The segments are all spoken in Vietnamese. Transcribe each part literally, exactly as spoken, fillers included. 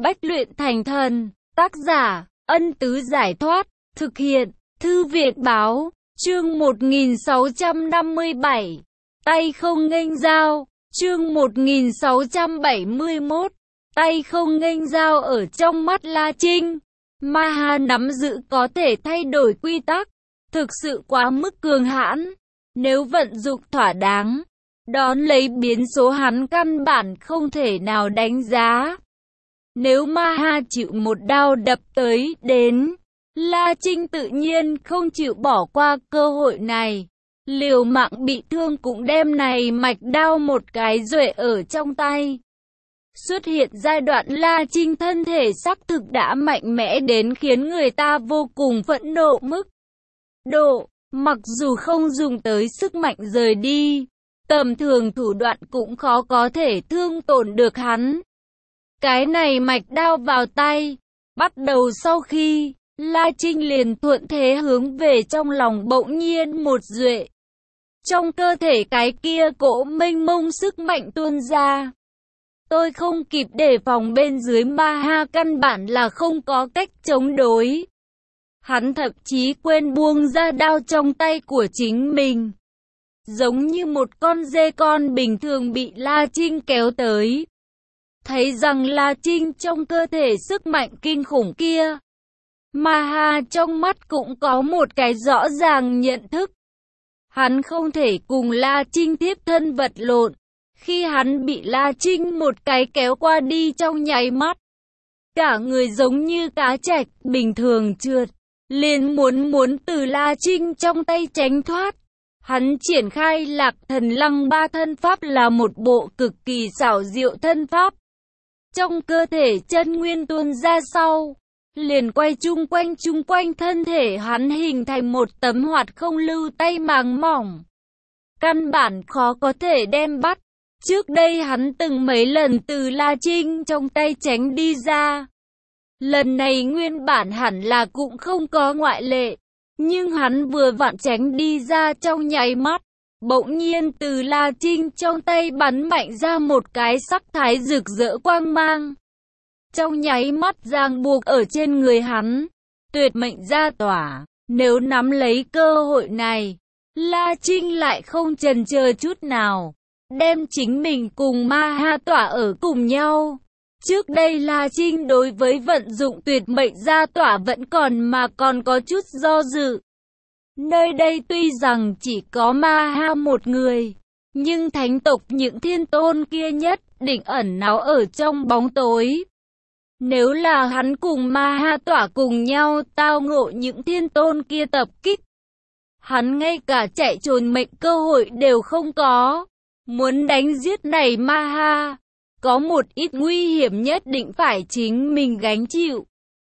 Bách luyện thành thần. Tác giả, Ân Tứ Giải Thoát. Thực hiện, Thư viện Báo. Chương một nghìn sáu trăm năm mươi bảy. Tay không nghênh giao. Chương một nghìn sáu trăm bảy mươi mốt. Tay không nghênh giao. Ở trong mắt La Trinh, Maha nắm giữ có thể thay đổi quy tắc, thực sự quá mức cường hãn. Nếu vận dụng thỏa đáng, đón lấy biến số hắn căn bản không thể nào đánh giá. Nếu Maha chịu một đao đập tới đến, La Trinh tự nhiên không chịu bỏ qua cơ hội này. Liều mạng bị thương cũng đem này mạch đao một cái duệ ở trong tay. Xuất hiện giai đoạn La Trinh thân thể xác thực đã mạnh mẽ đến khiến người ta vô cùng phẫn nộ mức độ. Mặc dù không dùng tới sức mạnh rời đi, tầm thường thủ đoạn cũng khó có thể thương tổn được hắn. Cái này mạch đao vào tay, bắt đầu sau khi La Trinh liền thuận thế hướng về trong lòng bỗng nhiên một duệ. Trong cơ thể cái kia cỗ mênh mông sức mạnh tuôn ra. Tôi không kịp đề phòng, bên dưới Maha căn bản là không có cách chống đối. Hắn thậm chí quên buông ra đao trong tay của chính mình. Giống như một con dê con bình thường bị La Trinh kéo tới. Thấy rằng La Trinh trong cơ thể sức mạnh kinh khủng kia, Maha trong mắt cũng có một cái rõ ràng nhận thức. Hắn không thể cùng La Trinh tiếp thân vật lộn. Khi hắn bị La Trinh một cái kéo qua đi trong nháy mắt, cả người giống như cá trạch bình thường trượt, liền muốn muốn từ La Trinh trong tay tránh thoát. Hắn triển khai Lạc Thần Lăng Ba thân pháp là một bộ cực kỳ xảo diệu thân pháp. Trong cơ thể chân nguyên tuôn ra sau, liền quay chung quanh chung quanh thân thể hắn hình thành một tấm hoạt không lưu tay màng mỏng. Căn bản khó có thể đem bắt. Trước đây hắn từng mấy lần từ La Trinh trong tay tránh đi ra. Lần này nguyên bản hẳn là cũng không có ngoại lệ. Nhưng hắn vừa vặn tránh đi ra trong nháy mắt. Bỗng nhiên từ La Trinh trong tay bắn mạnh ra một cái sắc thái rực rỡ quang mang. Trong nháy mắt ràng buộc ở trên người hắn. Tuyệt mệnh ra tỏa. Nếu nắm lấy cơ hội này, La Trinh lại không chần chờ chút nào, đem chính mình cùng Maha tỏa ở cùng nhau. Trước đây La Trinh đối với vận dụng tuyệt mệnh gia tỏa vẫn còn mà còn có chút do dự. Nơi đây tuy rằng chỉ có Maha một người, nhưng thánh tộc những thiên tôn kia nhất định ẩn náu ở trong bóng tối. Nếu là hắn cùng Maha tỏa cùng nhau tao ngộ những thiên tôn kia tập kích, hắn ngay cả chạy trốn mệnh cơ hội đều không có. Muốn đánh giết này Maha, có một ít nguy hiểm nhất định phải chính mình gánh chịu.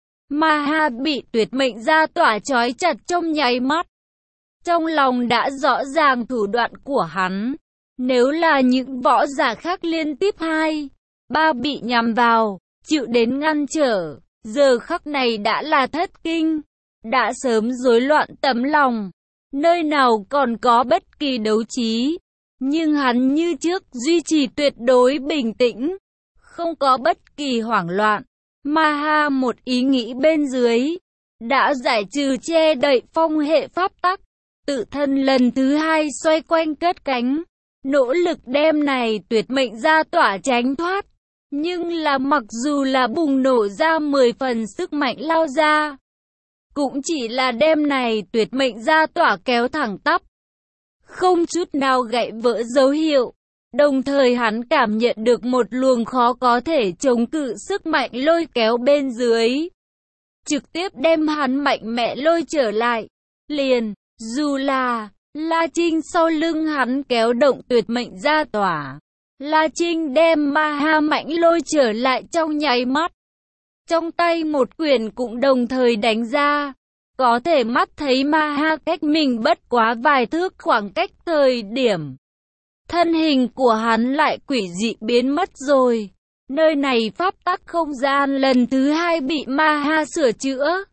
Maha bị tuyệt mệnh gia tỏa trói chặt trong nháy mắt. Trong lòng đã rõ ràng thủ đoạn của hắn. Nếu là những võ giả khác liên tiếp hai, ba bị nhằm vào, chịu đến ngăn trở, giờ khắc này đã là thất kinh, đã sớm rối loạn tấm lòng, nơi nào còn có bất kỳ đấu trí. Nhưng hắn như trước duy trì tuyệt đối bình tĩnh, không có bất kỳ hoảng loạn. Maha một ý nghĩ bên dưới, đã giải trừ che đậy phong hệ pháp tắc, tự thân lần thứ hai xoay quanh cất cánh, nỗ lực đem này tuyệt mệnh gia tỏa tránh thoát. Nhưng là mặc dù là bùng nổ ra mười phần sức mạnh lao ra, cũng chỉ là đem này tuyệt mệnh gia tỏa kéo thẳng tắp, không chút nào gãy vỡ dấu hiệu. Đồng thời hắn cảm nhận được một luồng khó có thể chống cự sức mạnh lôi kéo bên dưới, trực tiếp đem hắn mạnh mẽ lôi trở lại. Liền, dù là La Trinh sau lưng hắn kéo động tuyệt mệnh gia tỏa, La Trinh đem Maha mạnh lôi trở lại trong nháy mắt. Trong tay một quyền cũng đồng thời đánh ra. Có thể mắt thấy Maha cách mình bất quá vài thước khoảng cách thời điểm. Thân hình của hắn lại quỷ dị biến mất rồi. Nơi này pháp tắc không gian lần thứ hai bị Maha sửa chữa.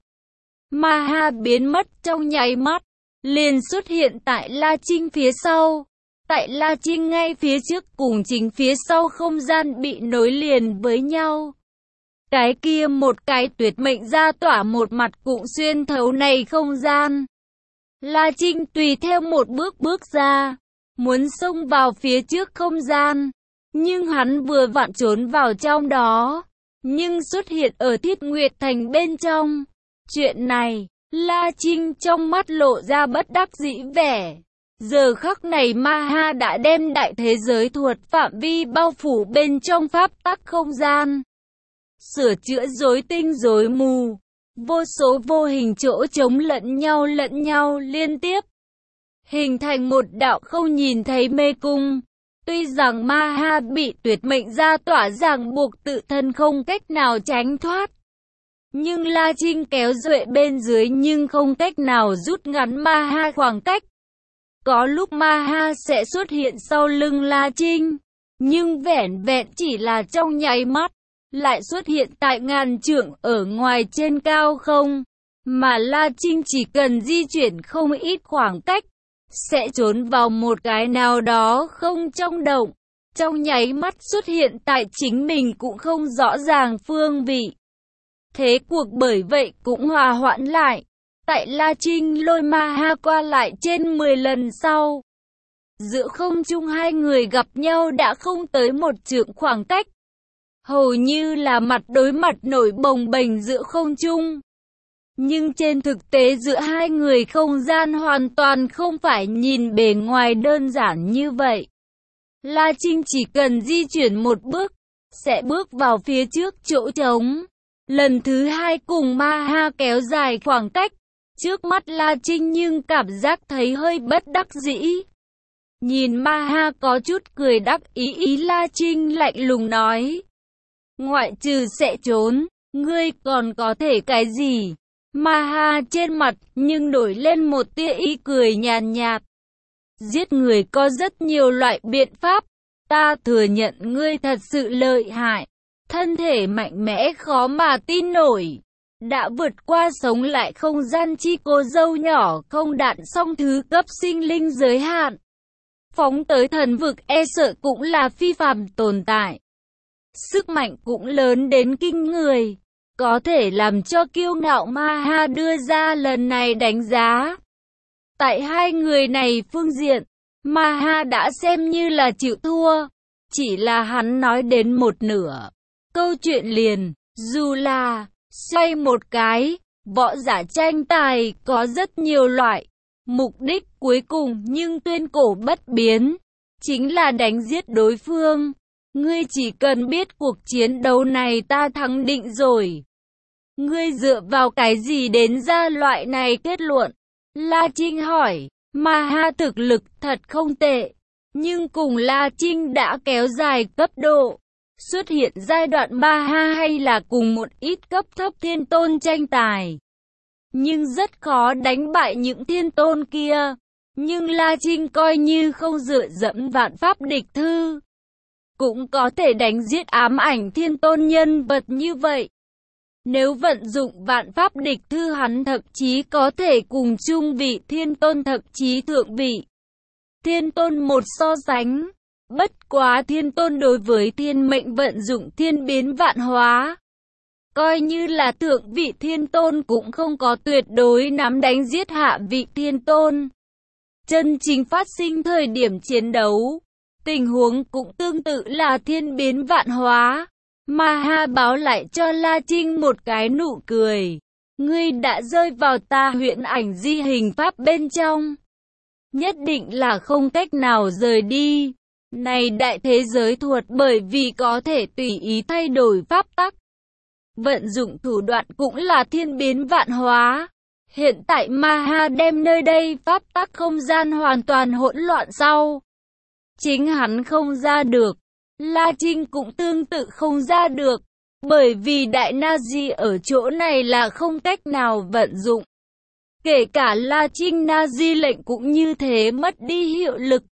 Maha biến mất trong nháy mắt, liền xuất hiện tại La Trinh phía sau. Tại La Trinh ngay phía trước cùng chính phía sau không gian bị nối liền với nhau. Cái kia một cái tuyệt mệnh gia tỏa một mặt cũng xuyên thấu này không gian. La Trinh tùy theo một bước bước ra, muốn xông vào phía trước không gian, nhưng hắn vừa vặn trốn vào trong đó, nhưng xuất hiện ở Thiết Nguyệt Thành bên trong. Chuyện này, La Trinh trong mắt lộ ra bất đắc dĩ vẻ. Giờ khắc này Ma Ha đã đem đại thế giới thuật phạm vi bao phủ bên trong pháp tắc không gian, sửa chữa rối tinh rối mù, vô số vô hình chỗ trống lẫn nhau lẫn nhau liên tiếp, hình thành một đạo không nhìn thấy mê cung. Tuy rằng Ma Ha bị tuyệt mệnh gia tỏa ràng buộc tự thân không cách nào tránh thoát, nhưng La Trinh kéo duệ bên dưới nhưng không cách nào rút ngắn Ma Ha khoảng cách. Có lúc Ma Ha sẽ xuất hiện sau lưng La Trinh, nhưng vẻn vẹn chỉ là trong nháy mắt, lại xuất hiện tại ngàn trượng ở ngoài trên cao không, mà La Trinh chỉ cần di chuyển không ít khoảng cách, sẽ trốn vào một cái nào đó không trong động, trong nháy mắt xuất hiện tại chính mình cũng không rõ ràng phương vị. Thế cuộc bởi vậy cũng hòa hoãn lại. Tại La Trinh lôi Ma Ha qua lại trên mười lần sau, giữa không trung hai người gặp nhau đã không tới một trượng khoảng cách, hầu như là mặt đối mặt nổi bồng bềnh giữa không trung. Nhưng trên thực tế giữa hai người không gian hoàn toàn không phải nhìn bề ngoài đơn giản như vậy. La Trinh chỉ cần di chuyển một bước, sẽ bước vào phía trước chỗ trống. Lần thứ hai cùng Ma Ha kéo dài khoảng cách, trước mắt La Trinh nhưng cảm giác thấy hơi bất đắc dĩ. Nhìn Ma Ha có chút cười đắc ý ý La Trinh lạnh lùng nói. Ngoại trừ sẽ trốn, ngươi còn có thể cái gì? Ma Ha trên mặt nhưng nổi lên một tia ý cười nhàn nhạt. Giết người có rất nhiều loại biện pháp, ta thừa nhận ngươi thật sự lợi hại, thân thể mạnh mẽ khó mà tin nổi. Đã vượt qua sống lại không gian chi cô dâu nhỏ không đạn song thứ cấp sinh linh giới hạn. Phóng tới thần vực e sợ cũng là phi phàm tồn tại. Sức mạnh cũng lớn đến kinh người, có thể làm cho kiêu ngạo Ma Ha đưa ra lần này đánh giá. Tại hai người này phương diện, Ma Ha đã xem như là chịu thua, chỉ là hắn nói đến một nửa. Câu chuyện liền, dù là xoay một cái, võ giả tranh tài có rất nhiều loại, mục đích cuối cùng nhưng tuyên cổ bất biến, chính là đánh giết đối phương. Ngươi chỉ cần biết cuộc chiến đấu này ta thắng định rồi. Ngươi dựa vào cái gì đến ra loại này kết luận? La Trinh hỏi. Ma Ha thực lực thật không tệ, nhưng cùng La Trinh đã kéo dài cấp độ. Xuất hiện giai đoạn Ma Ha hay là cùng một ít cấp thấp thiên tôn tranh tài, nhưng rất khó đánh bại những thiên tôn kia. Nhưng La Trinh coi như không dựa dẫm vạn pháp địch thư, cũng có thể đánh giết ám ảnh thiên tôn nhân vật như vậy. Nếu vận dụng vạn pháp địch thư hắn thậm chí có thể cùng chung vị thiên tôn thậm chí thượng vị thiên tôn một so sánh. Bất quá thiên tôn đối với thiên mệnh vận dụng thiên biến vạn hóa, coi như là thượng vị thiên tôn cũng không có tuyệt đối nắm đánh giết hạ vị thiên tôn. Chân chính phát sinh thời điểm chiến đấu, tình huống cũng tương tự là thiên biến vạn hóa. Ma Ha báo lại cho La Trinh một cái nụ cười. Ngươi đã rơi vào ta huyễn ảnh di hình pháp bên trong, nhất định là không cách nào rời đi. Này đại thế giới thuật bởi vì có thể tùy ý thay đổi pháp tắc, vận dụng thủ đoạn cũng là thiên biến vạn hóa. Hiện tại Ma Ha đem nơi đây pháp tắc không gian hoàn toàn hỗn loạn sau, chính hắn không ra được, La Trinh cũng tương tự không ra được, bởi vì đại Nazi ở chỗ này là không cách nào vận dụng. Kể cả La Trinh Nazi lệnh cũng như thế mất đi hiệu lực.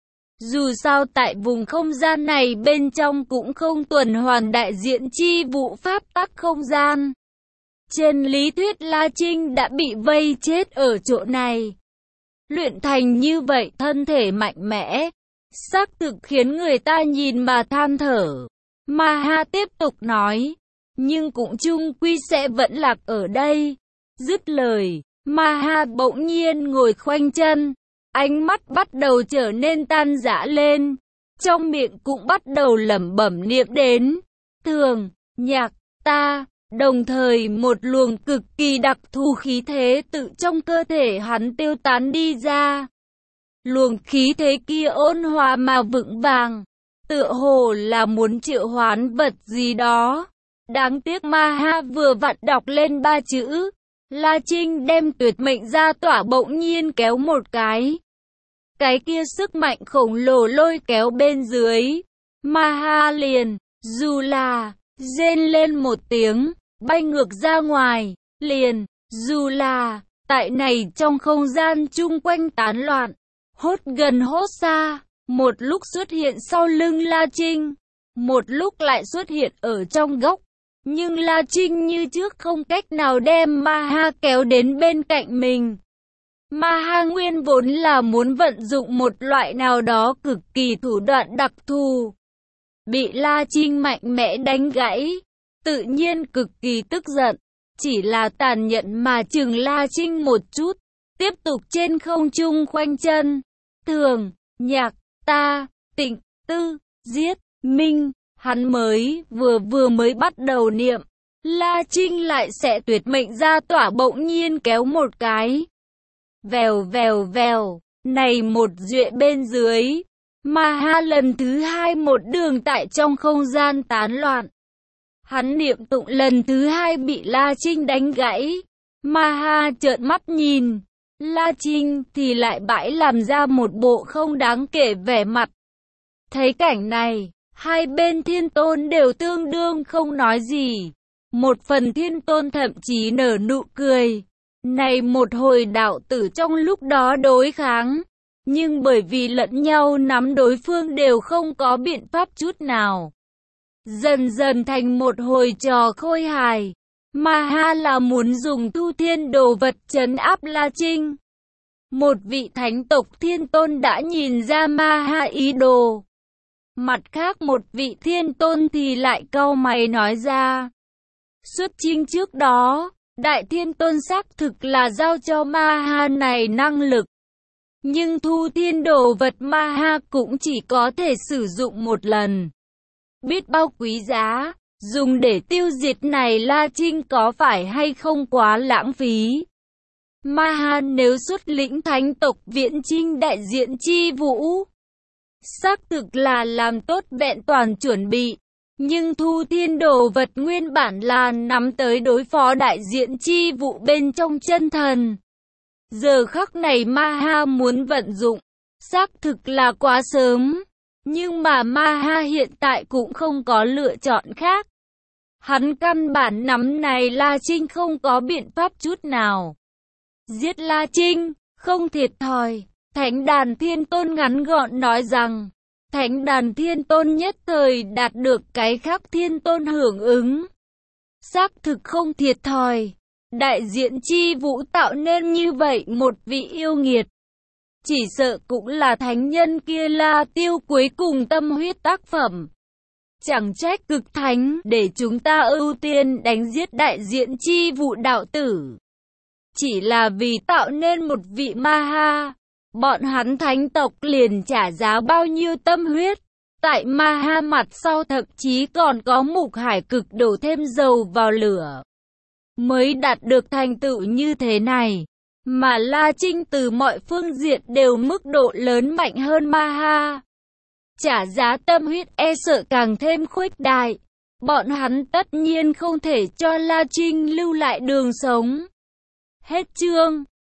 Dù sao tại vùng không gian này bên trong cũng không tuần hoàn đại diện chi vụ pháp tắc không gian. Trên lý thuyết La Trinh đã bị vây chết ở chỗ này. Luyện thành như vậy thân thể mạnh mẽ, xác thực khiến người ta nhìn mà than thở. Ma Ha tiếp tục nói, nhưng cũng chung quy sẽ vẫn lạc ở đây. Dứt lời, Maha bỗng nhiên ngồi khoanh chân, ánh mắt bắt đầu trở nên tan rã lên, trong miệng cũng bắt đầu lẩm bẩm niệm đến thường, nhạc, ta. Đồng thời một luồng cực kỳ đặc thù khí thế tự trong cơ thể hắn tiêu tán đi ra. Luồng khí thế kia ôn hòa mà vững vàng, tựa hồ là muốn triệu hoán vật gì đó. Đáng tiếc Maha vừa vặn đọc lên ba chữ, La Trinh đem tuyệt mệnh ra tỏa bỗng nhiên kéo một cái. Cái kia sức mạnh khổng lồ lôi kéo bên dưới. Maha liền, dù là, rên lên một tiếng, bay ngược ra ngoài, liền, dù là, tại này trong không gian chung quanh tán loạn, hốt gần hốt xa, một lúc xuất hiện sau lưng La Trinh, một lúc lại xuất hiện ở trong góc, nhưng La Trinh như trước không cách nào đem Maha kéo đến bên cạnh mình. Maha nguyên vốn là muốn vận dụng một loại nào đó cực kỳ thủ đoạn đặc thù, bị La Trinh mạnh mẽ đánh gãy, tự nhiên cực kỳ tức giận, chỉ là tàn nhẫn mà chừng La Trinh một chút, tiếp tục trên không trung khoanh chân, thường, nhạc, ta, tịnh, tư, giết, minh, hắn mới vừa vừa mới bắt đầu niệm, La Trinh lại sẽ tuyệt mệnh ra tỏa bỗng nhiên kéo một cái. Vèo vèo vèo, này một duệ bên dưới, Maha lần thứ hai một đường tại trong không gian tán loạn. Hắn niệm tụng lần thứ hai bị La Trinh đánh gãy. Maha trợn mắt nhìn, La Trinh thì lại bãi làm ra một bộ không đáng kể vẻ mặt. Thấy cảnh này, hai bên thiên tôn đều tương đương không nói gì. Một phần thiên tôn thậm chí nở nụ cười. Này một hồi đạo tử trong lúc đó đối kháng, nhưng bởi vì lẫn nhau nắm đối phương đều không có biện pháp chút nào. Dần dần thành một hồi trò khôi hài. Maha là muốn dùng thu thiên đồ vật trấn áp La Trinh. Một vị thánh tộc thiên tôn đã nhìn ra Maha ý đồ. Mặt khác một vị thiên tôn thì lại cau mày nói ra. Xuất chinh trước đó, đại thiên tôn xác thực là giao cho Maha này năng lực. Nhưng thu thiên đồ vật Maha cũng chỉ có thể sử dụng một lần. Biết bao quý giá, dùng để tiêu diệt này La Trinh có phải hay không quá lãng phí. Maha nếu xuất lĩnh thánh tộc viễn chinh đại diện chi vũ, xác thực là làm tốt vẹn toàn chuẩn bị. Nhưng thu thiên đồ vật nguyên bản là nắm tới đối phó đại diện chi vụ bên trong chân thần. Giờ khắc này Maha muốn vận dụng, xác thực là quá sớm. Nhưng mà Maha hiện tại cũng không có lựa chọn khác. Hắn căn bản nắm này La Trinh không có biện pháp chút nào. Giết La Trinh, không thiệt thòi. Thánh đàn thiên tôn ngắn gọn nói rằng, Thánh đàn thiên tôn nhất thời đạt được cái khác thiên tôn hưởng ứng. Xác thực không thiệt thòi. Đại diện chi vũ tạo nên như vậy một vị yêu nghiệt. Chỉ sợ cũng là thánh nhân kia La Tiêu cuối cùng tâm huyết tác phẩm. Chẳng trách cực thánh để chúng ta ưu tiên đánh giết đại diện chi vụ đạo tử. Chỉ là vì tạo nên một vị Maha. Bọn hắn thánh tộc liền trả giá bao nhiêu tâm huyết. Tại Maha mặt sau thậm chí còn có Mục Hải cực đổ thêm dầu vào lửa. Mới đạt được thành tựu như thế này. Mà La Trinh từ mọi phương diện đều mức độ lớn mạnh hơn Maha. Trả giá tâm huyết e sợ càng thêm khuếch đại. Bọn hắn tất nhiên không thể cho La Trinh lưu lại đường sống. Hết chương.